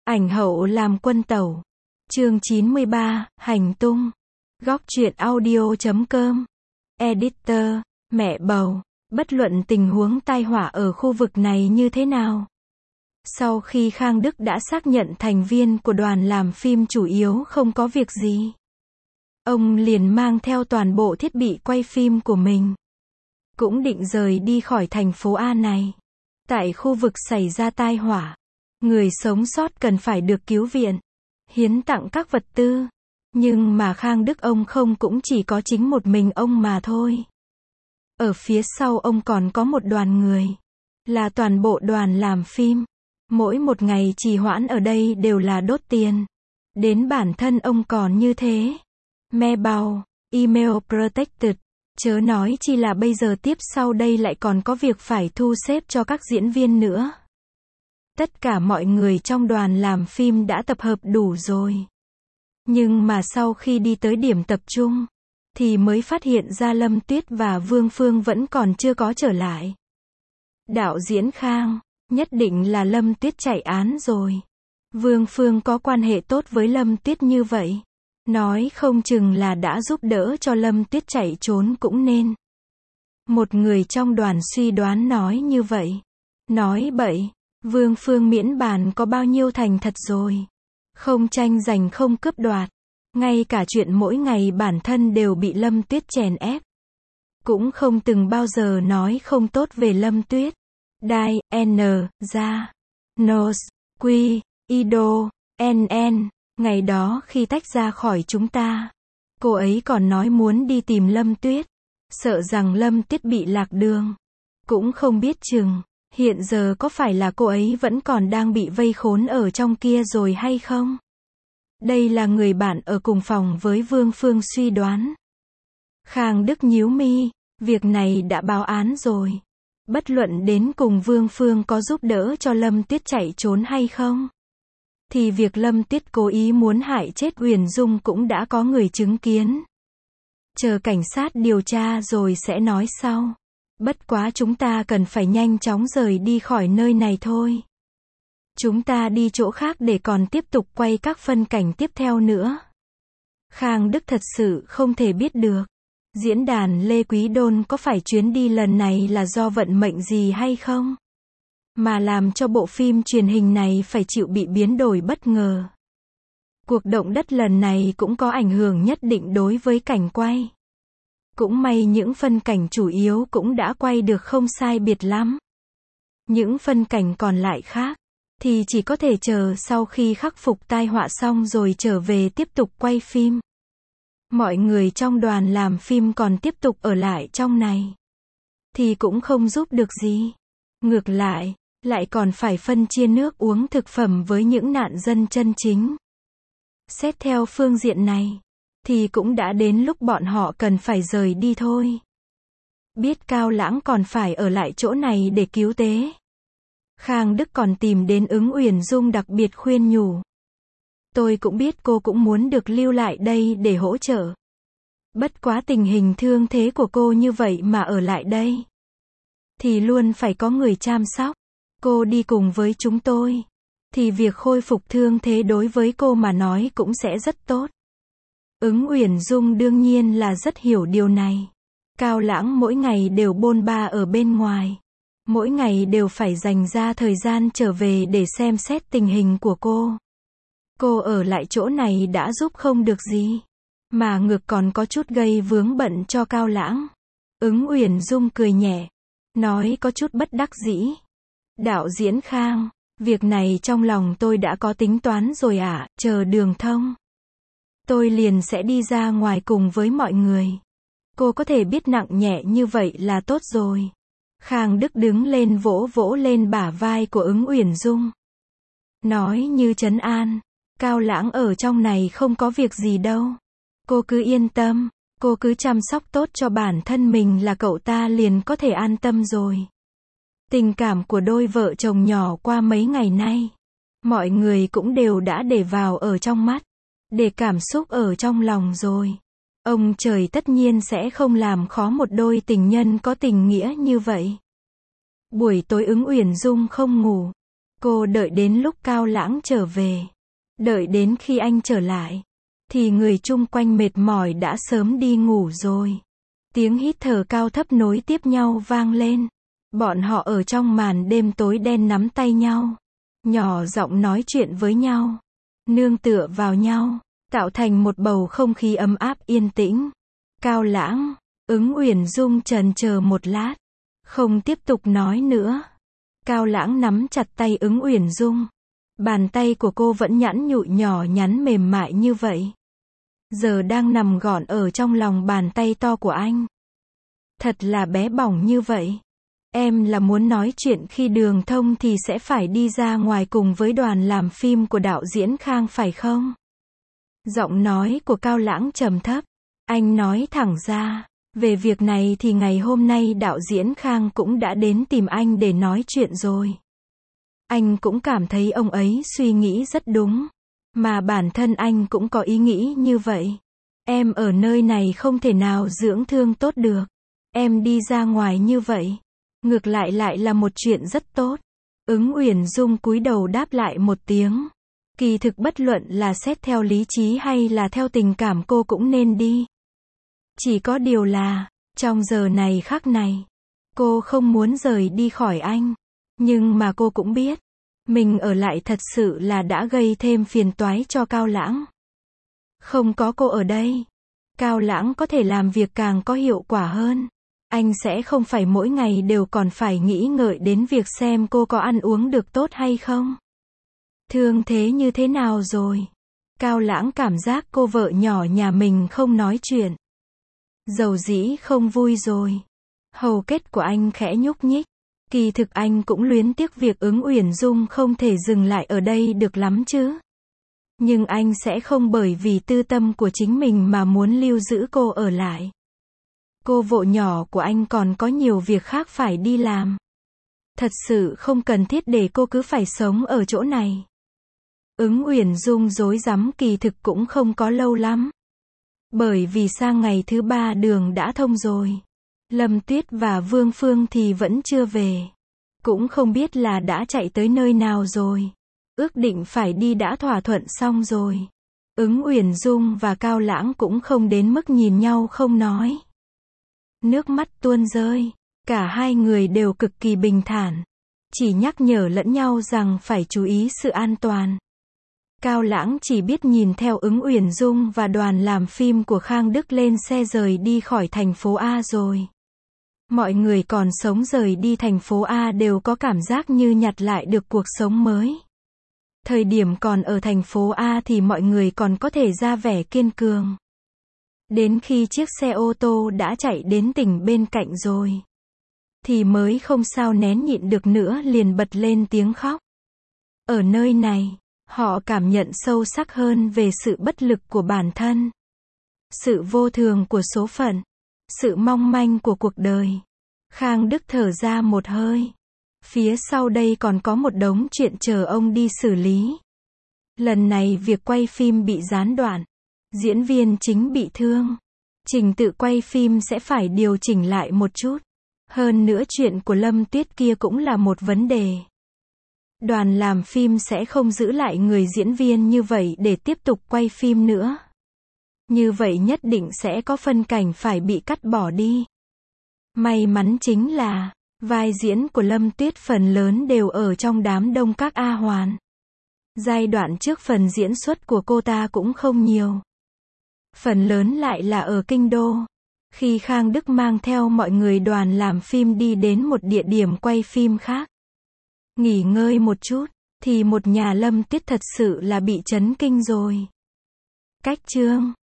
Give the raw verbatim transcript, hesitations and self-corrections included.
Ảnh hậu làm quân tẩu. Chương chín mươi ba, hành tung. Góc truyện audio chấm com. Editor, mẹ bầu. Bất luận tình huống tai họa ở khu vực này như thế nào. Sau khi Khang Đức đã xác nhận thành viên của đoàn làm phim chủ yếu không có việc gì, ông liền mang theo toàn bộ thiết bị quay phim của mình, cũng định rời đi khỏi thành phố A này. Tại khu vực xảy ra tai họa, người sống sót cần phải được cứu viện, hiến tặng các vật tư. Nhưng mà Khang Đức ông không cũng chỉ có chính một mình ông mà thôi. Ở phía sau ông còn có một đoàn người, là toàn bộ đoàn làm phim. Mỗi một ngày trì hoãn ở đây đều là đốt tiền. Đến bản thân ông còn như thế. Me bào, email protected. Chớ nói chi là bây giờ tiếp sau đây lại còn có việc phải thu xếp cho các diễn viên nữa. Tất cả mọi người trong đoàn làm phim đã tập hợp đủ rồi. Nhưng mà sau khi đi tới điểm tập trung, thì mới phát hiện ra Lâm Tuyết và Vương Phương vẫn còn chưa có trở lại. Đạo diễn Khang, nhất định là Lâm Tuyết chạy án rồi. Vương Phương có quan hệ tốt với Lâm Tuyết như vậy, nói không chừng là đã giúp đỡ cho Lâm Tuyết chạy trốn cũng nên. Một người trong đoàn suy đoán nói như vậy. Nói bậy, Vương Phương miễn bàn có bao nhiêu thành thật rồi. Không tranh giành không cướp đoạt. Ngay cả chuyện mỗi ngày bản thân đều bị Lâm Tuyết chèn ép. Cũng không từng bao giờ nói không tốt về Lâm Tuyết. Đai, N, ra, Nos, Quy, Ido, N N. Ngày đó khi tách ra khỏi chúng ta, cô ấy còn nói muốn đi tìm Lâm Tuyết. Sợ rằng Lâm Tuyết bị lạc đường. Cũng không biết chừng, hiện giờ có phải là cô ấy vẫn còn đang bị vây khốn ở trong kia rồi hay không? Đây là người bạn ở cùng phòng với Vương Phương suy đoán. Khang Đức nhíu mi, việc này đã báo án rồi. Bất luận đến cùng Vương Phương có giúp đỡ cho Lâm Tuyết chạy trốn hay không, thì việc Lâm Tuyết cố ý muốn hại chết Uyển Dung cũng đã có người chứng kiến. Chờ cảnh sát điều tra rồi sẽ nói sau. Bất quá chúng ta cần phải nhanh chóng rời đi khỏi nơi này thôi. Chúng ta đi chỗ khác để còn tiếp tục quay các phân cảnh tiếp theo nữa. Khang Đức thật sự không thể biết được. Diễn đàn Lê Quý Đôn có phải chuyến đi lần này là do vận mệnh gì hay không? Mà làm cho bộ phim truyền hình này phải chịu bị biến đổi bất ngờ. Cuộc động đất lần này cũng có ảnh hưởng nhất định đối với cảnh quay. Cũng may những phân cảnh chủ yếu cũng đã quay được không sai biệt lắm. Những phân cảnh còn lại khác, thì chỉ có thể chờ sau khi khắc phục tai họa xong rồi trở về tiếp tục quay phim. Mọi người trong đoàn làm phim còn tiếp tục ở lại trong này, thì cũng không giúp được gì. Ngược lại, lại còn phải phân chia nước uống thực phẩm với những nạn dân chân chính. Xét theo phương diện này, thì cũng đã đến lúc bọn họ cần phải rời đi thôi. Biết Cao Lãng còn phải ở lại chỗ này để cứu tế, Khang Đức còn tìm đến Ứng Uyển Dung đặc biệt khuyên nhủ. Tôi cũng biết cô cũng muốn được lưu lại đây để hỗ trợ. Bất quá tình hình thương thế của cô như vậy mà ở lại đây, thì luôn phải có người chăm sóc. Cô đi cùng với chúng tôi, thì việc khôi phục thương thế đối với cô mà nói cũng sẽ rất tốt. Ứng Uyển Dung đương nhiên là rất hiểu điều này. Cao Lãng mỗi ngày đều bôn ba ở bên ngoài. Mỗi ngày đều phải dành ra thời gian trở về để xem xét tình hình của cô. Cô ở lại chỗ này đã giúp không được gì, mà ngược còn có chút gây vướng bận cho Cao Lãng. Ứng Uyển Dung cười nhẹ, nói có chút bất đắc dĩ. Đạo diễn Khang, việc này trong lòng tôi đã có tính toán rồi ạ, à, chờ đường thông, tôi liền sẽ đi ra ngoài cùng với mọi người. Cô có thể biết nặng nhẹ như vậy là tốt rồi. Khang Đức đứng lên vỗ vỗ lên bả vai của Ứng Uyển Dung, nói như trấn an. Cao Lãng ở trong này không có việc gì đâu. Cô cứ yên tâm, cô cứ chăm sóc tốt cho bản thân mình là cậu ta liền có thể an tâm rồi. Tình cảm của đôi vợ chồng nhỏ qua mấy ngày nay, mọi người cũng đều đã để vào ở trong mắt, để cảm xúc ở trong lòng rồi. Ông trời tất nhiên sẽ không làm khó một đôi tình nhân có tình nghĩa như vậy. Buổi tối Ứng Uyển Dung không ngủ. Cô đợi đến lúc Cao Lãng trở về. Đợi đến khi anh trở lại, thì người chung quanh mệt mỏi đã sớm đi ngủ rồi. Tiếng hít thở cao thấp nối tiếp nhau vang lên. Bọn họ ở trong màn đêm tối đen nắm tay nhau, nhỏ giọng nói chuyện với nhau, nương tựa vào nhau, tạo thành một bầu không khí ấm áp yên tĩnh. Cao Lãng, Ứng Uyển Dung chần chờ một lát, không tiếp tục nói nữa. Cao Lãng nắm chặt tay Ứng Uyển Dung. Bàn tay của cô vẫn nhẵn nhụi nhỏ nhắn mềm mại như vậy, giờ đang nằm gọn ở trong lòng bàn tay to của anh. Thật là bé bỏng như vậy. Em là muốn nói chuyện khi đường thông thì sẽ phải đi ra ngoài cùng với đoàn làm phim của đạo diễn Khang phải không? Giọng nói của Cao Lãng trầm thấp. Anh nói thẳng ra, về việc này thì ngày hôm nay đạo diễn Khang cũng đã đến tìm anh để nói chuyện rồi. Anh cũng cảm thấy ông ấy suy nghĩ rất đúng, mà bản thân anh cũng có ý nghĩ như vậy. Em ở nơi này không thể nào dưỡng thương tốt được. Em đi ra ngoài như vậy, ngược lại lại là một chuyện rất tốt. Ứng Uyển Dung cúi đầu đáp lại một tiếng. Kỳ thực bất luận là xét theo lý trí hay là theo tình cảm cô cũng nên đi. Chỉ có điều là, trong giờ này khắc này, cô không muốn rời đi khỏi anh. Nhưng mà cô cũng biết, mình ở lại thật sự là đã gây thêm phiền toái cho Cao Lãng. Không có cô ở đây, Cao Lãng có thể làm việc càng có hiệu quả hơn. Anh sẽ không phải mỗi ngày đều còn phải nghĩ ngợi đến việc xem cô có ăn uống được tốt hay không. Thương thế như thế nào rồi? Cao Lãng cảm giác cô vợ nhỏ nhà mình không nói chuyện. Dầu dĩ không vui rồi. Hầu kết của anh khẽ nhúc nhích. Kỳ thực anh cũng luyến tiếc việc Ứng Uyển Dung không thể dừng lại ở đây được lắm chứ. Nhưng anh sẽ không bởi vì tư tâm của chính mình mà muốn lưu giữ cô ở lại. Cô vợ nhỏ của anh còn có nhiều việc khác phải đi làm. Thật sự không cần thiết để cô cứ phải sống ở chỗ này. Ứng Uyển Dung rối rắm kỳ thực cũng không có lâu lắm. Bởi vì sang ngày thứ ba đường đã thông rồi. Lâm Tuyết và Vương Phương thì vẫn chưa về. Cũng không biết là đã chạy tới nơi nào rồi. Ước định phải đi đã thỏa thuận xong rồi. Ứng Uyển Dung và Cao Lãng cũng không đến mức nhìn nhau không nói. Nước mắt tuôn rơi. Cả hai người đều cực kỳ bình thản. Chỉ nhắc nhở lẫn nhau rằng phải chú ý sự an toàn. Cao Lãng chỉ biết nhìn theo Ứng Uyển Dung và đoàn làm phim của Khang Đức lên xe rời đi khỏi thành phố A rồi. Mọi người còn sống rời đi thành phố A đều có cảm giác như nhặt lại được cuộc sống mới. Thời điểm còn ở thành phố A thì mọi người còn có thể ra vẻ kiên cường. Đến khi chiếc xe ô tô đã chạy đến tỉnh bên cạnh rồi, thì mới không sao nén nhịn được nữa liền bật lên tiếng khóc. Ở nơi này, họ cảm nhận sâu sắc hơn về sự bất lực của bản thân. Sự vô thường của số phận. Sự mong manh của cuộc đời. Khang Đức thở ra một hơi. Phía sau đây còn có một đống chuyện chờ ông đi xử lý. Lần này việc quay phim bị gián đoạn. Diễn viên chính bị thương. Trình tự quay phim sẽ phải điều chỉnh lại một chút. Hơn nữa chuyện của Lâm Tuyết kia cũng là một vấn đề. Đoàn làm phim sẽ không giữ lại người diễn viên như vậy để tiếp tục quay phim nữa. Như vậy nhất định sẽ có phân cảnh phải bị cắt bỏ đi. May mắn chính là, vai diễn của Lâm Tuyết phần lớn đều ở trong đám đông các A Hoàn. Giai đoạn trước phần diễn xuất của cô ta cũng không nhiều. Phần lớn lại là ở Kinh Đô. Khi Khang Đức mang theo mọi người đoàn làm phim đi đến một địa điểm quay phim khác. Nghỉ ngơi một chút, thì một nhà Lâm Tuyết thật sự là bị chấn kinh rồi. Cách chương